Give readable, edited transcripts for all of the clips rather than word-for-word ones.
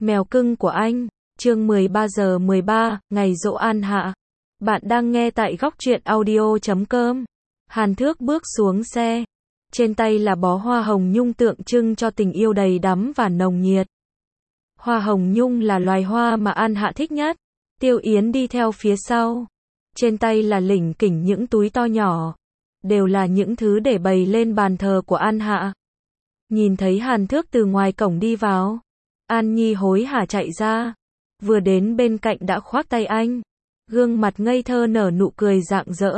Mèo cưng của anh, chương 13:13, ngày giỗ An Hạ. Bạn đang nghe tại góc truyện audio.com. Hàn Thước bước xuống xe. Trên tay là bó hoa hồng nhung tượng trưng cho tình yêu đầy đắm và nồng nhiệt. Hoa hồng nhung là loài hoa mà An Hạ thích nhất. Tiêu Yến đi theo phía sau. Trên tay là lỉnh kỉnh những túi to nhỏ. Đều là những thứ để bày lên bàn thờ của An Hạ. Nhìn thấy Hàn Thước từ ngoài cổng đi vào. An Nhi hối hả chạy ra. Vừa đến bên cạnh đã khoác tay anh. Gương mặt ngây thơ nở nụ cười rạng rỡ.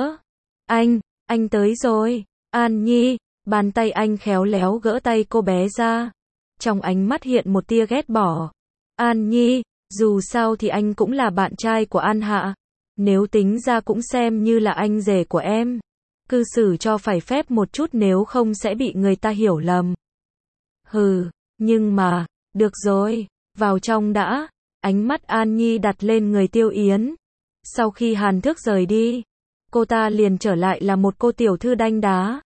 Anh tới rồi. An Nhi, bàn tay anh khéo léo gỡ tay cô bé ra. Trong ánh mắt hiện một tia ghét bỏ. An Nhi, dù sao thì anh cũng là bạn trai của An Hạ. Nếu tính ra cũng xem như là anh rể của em. Cư xử cho phải phép một chút nếu không sẽ bị người ta hiểu lầm. Hừ, nhưng mà, được rồi, vào trong đã. Ánh mắt An Nhi đặt lên người Tiêu Yến. Sau khi Hàn Thước rời đi, cô ta liền trở lại là một cô tiểu thư đanh đá.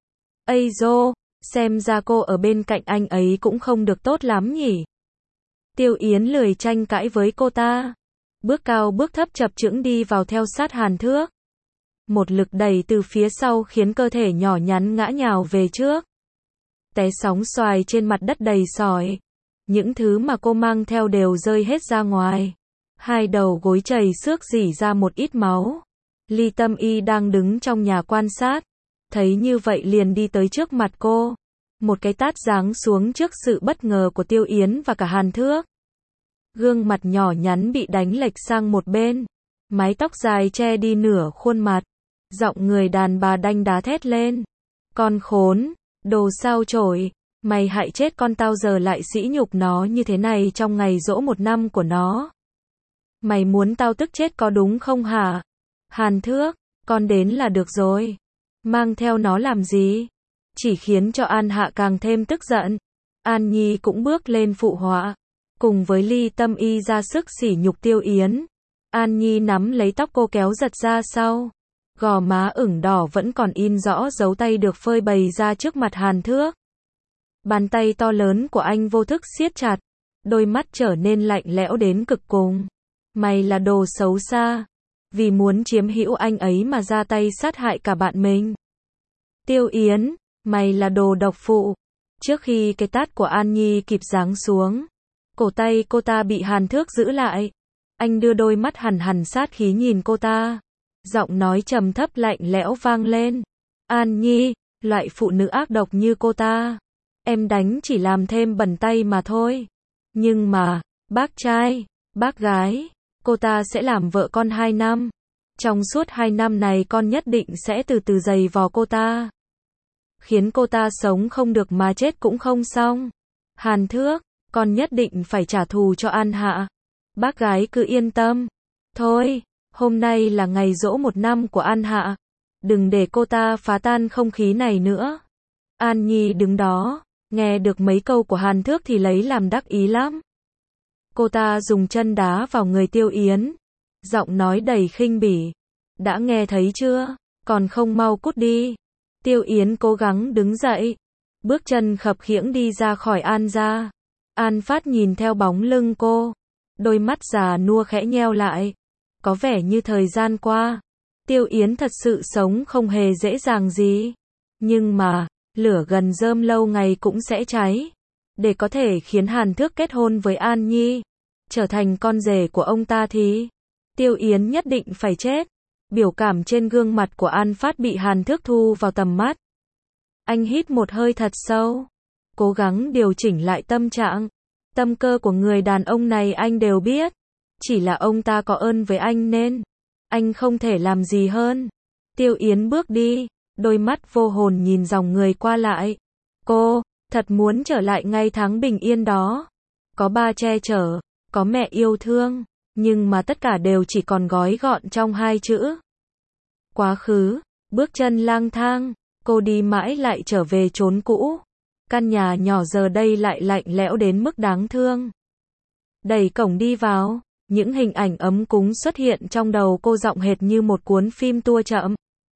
Ây dô, xem ra cô ở bên cạnh anh ấy cũng không được tốt lắm nhỉ. Tiêu Yến lười tranh cãi với cô ta. Bước cao bước thấp chập chững đi vào theo sát Hàn Thước. Một lực đẩy từ phía sau khiến cơ thể nhỏ nhắn ngã nhào về trước. Té sóng xoài trên mặt đất đầy sỏi. Những thứ mà cô mang theo đều rơi hết ra ngoài. Hai đầu gối chảy xước rỉ ra một ít máu. Ly Tâm Y đang đứng trong nhà quan sát. Thấy như vậy liền đi tới trước mặt cô. Một cái tát giáng xuống trước sự bất ngờ của Tiêu Yến và cả Hàn Thước. Gương mặt nhỏ nhắn bị đánh lệch sang một bên. Mái tóc dài che đi nửa khuôn mặt. Giọng người đàn bà đanh đá thét lên. Con khốn, đồ sao chổi. Mày hại chết con tao giờ lại sỉ nhục nó như thế này trong ngày giỗ 1 năm của nó. Mày muốn tao tức chết có đúng không hả? Hàn Thước, con đến là được rồi. Mang theo nó làm gì? Chỉ khiến cho An Hạ càng thêm tức giận. An Nhi cũng bước lên phụ họa. Cùng với Ly Tâm Y ra sức sỉ nhục Tiêu Yến. An Nhi nắm lấy tóc cô kéo giật ra sau. Gò má ửng đỏ vẫn còn in rõ dấu tay được phơi bày ra trước mặt Hàn Thước. Bàn tay to lớn của anh vô thức siết chặt. Đôi mắt trở nên lạnh lẽo đến cực cùng. Mày là đồ xấu xa. Vì muốn chiếm hữu anh ấy mà ra tay sát hại cả bạn mình. Tiêu Yến, mày là đồ độc phụ. Trước khi cái tát của An Nhi kịp giáng xuống, cổ tay cô ta bị Hàn Thước giữ lại. Anh đưa đôi mắt hằn hằn sát khí nhìn cô ta. Giọng nói trầm thấp lạnh lẽo vang lên. An Nhi, loại phụ nữ ác độc như cô ta. Em đánh chỉ làm thêm bẩn tay mà thôi. Nhưng mà, bác trai, bác gái, cô ta sẽ làm vợ con 2 năm. Trong suốt 2 năm này con nhất định sẽ từ từ giày vò cô ta. Khiến cô ta sống không được mà chết cũng không xong. Hàn Thước, con nhất định phải trả thù cho An Hạ. Bác gái cứ yên tâm. Thôi, hôm nay là ngày giỗ 1 năm của An Hạ. Đừng để cô ta phá tan không khí này nữa. An Nhi đứng đó. Nghe được mấy câu của Hàn Thước thì lấy làm đắc ý lắm. Cô ta dùng chân đá vào người Tiêu Yến. Giọng nói đầy khinh bỉ. Đã nghe thấy chưa? Còn không mau cút đi. Tiêu Yến cố gắng đứng dậy. Bước chân khập khiễng đi ra khỏi An gia. An Phát nhìn theo bóng lưng cô. Đôi mắt già nua khẽ nheo lại. Có vẻ như thời gian qua. Tiêu Yến thật sự sống không hề dễ dàng gì. Nhưng mà, lửa gần rơm lâu ngày cũng sẽ cháy. Để có thể khiến Hàn Thước kết hôn với An Nhi, trở thành con rể của ông ta thì Tiêu Yến nhất định phải chết. Biểu cảm trên gương mặt của An Phát bị Hàn Thước thu vào tầm mắt. Anh hít một hơi thật sâu, cố gắng điều chỉnh lại tâm trạng. Tâm cơ của người đàn ông này anh đều biết. Chỉ là ông ta có ơn với anh nên anh không thể làm gì hơn. Tiêu Yến bước đi. Đôi mắt vô hồn nhìn dòng người qua lại. Cô, thật muốn trở lại ngày tháng bình yên đó. Có ba che chở, có mẹ yêu thương, nhưng mà tất cả đều chỉ còn gói gọn trong 2 chữ. Quá khứ, bước chân lang thang, cô đi mãi lại trở về chốn cũ. Căn nhà nhỏ giờ đây lại lạnh lẽo đến mức đáng thương. Đẩy cổng đi vào, những hình ảnh ấm cúng xuất hiện trong đầu cô giọng hệt như một cuốn phim tua chậm.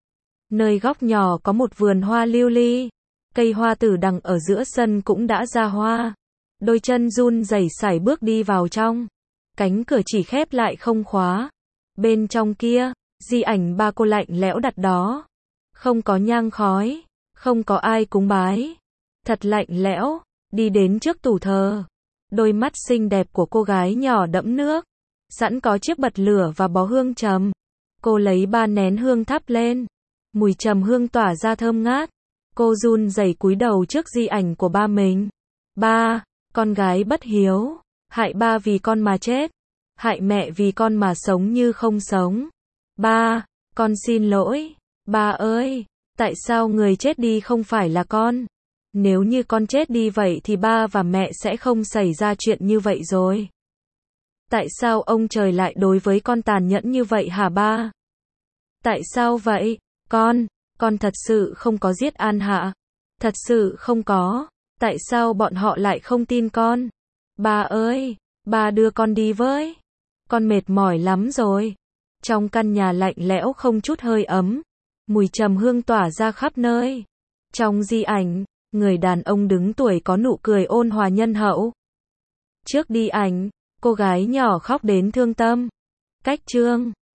Nơi góc nhỏ có một vườn hoa lưu ly. Cây hoa tử đằng ở giữa sân cũng đã ra hoa. đôi chân run rẩy sải bước đi vào trong. Cánh cửa chỉ khép lại không khóa. Bên trong kia, di ảnh ba cô lạnh lẽo đặt đó. Không có nhang khói, không có ai cúng bái. Thật lạnh lẽo, đi đến trước tủ thờ. Đôi mắt xinh đẹp của cô gái nhỏ đẫm nước. Sẵn có chiếc bật lửa và bó hương trầm. Cô lấy 3 nén hương thắp lên. Mùi trầm hương tỏa ra thơm ngát. Cô run rẩy cúi đầu trước di ảnh của ba mình. Ba, con gái bất hiếu. Hại ba vì con mà chết. Hại mẹ vì con mà sống như không sống. Ba, con xin lỗi. Ba ơi, tại sao người chết đi không phải là con? Nếu như con chết đi vậy thì ba và mẹ sẽ không xảy ra chuyện như vậy rồi. Tại sao ông trời lại đối với con tàn nhẫn như vậy hả ba? Tại sao vậy, con thật sự không có giết An Hạ. Thật sự không có. Tại sao bọn họ lại không tin con? Ba ơi, ba đưa con đi với. Con mệt mỏi lắm rồi. Trong căn nhà lạnh lẽo không chút hơi ấm. Mùi trầm hương tỏa ra khắp nơi. Trong di ảnh, người đàn ông đứng tuổi có nụ cười ôn hòa nhân hậu. Trước đi ảnh, cô gái nhỏ khóc đến thương tâm. Cách chương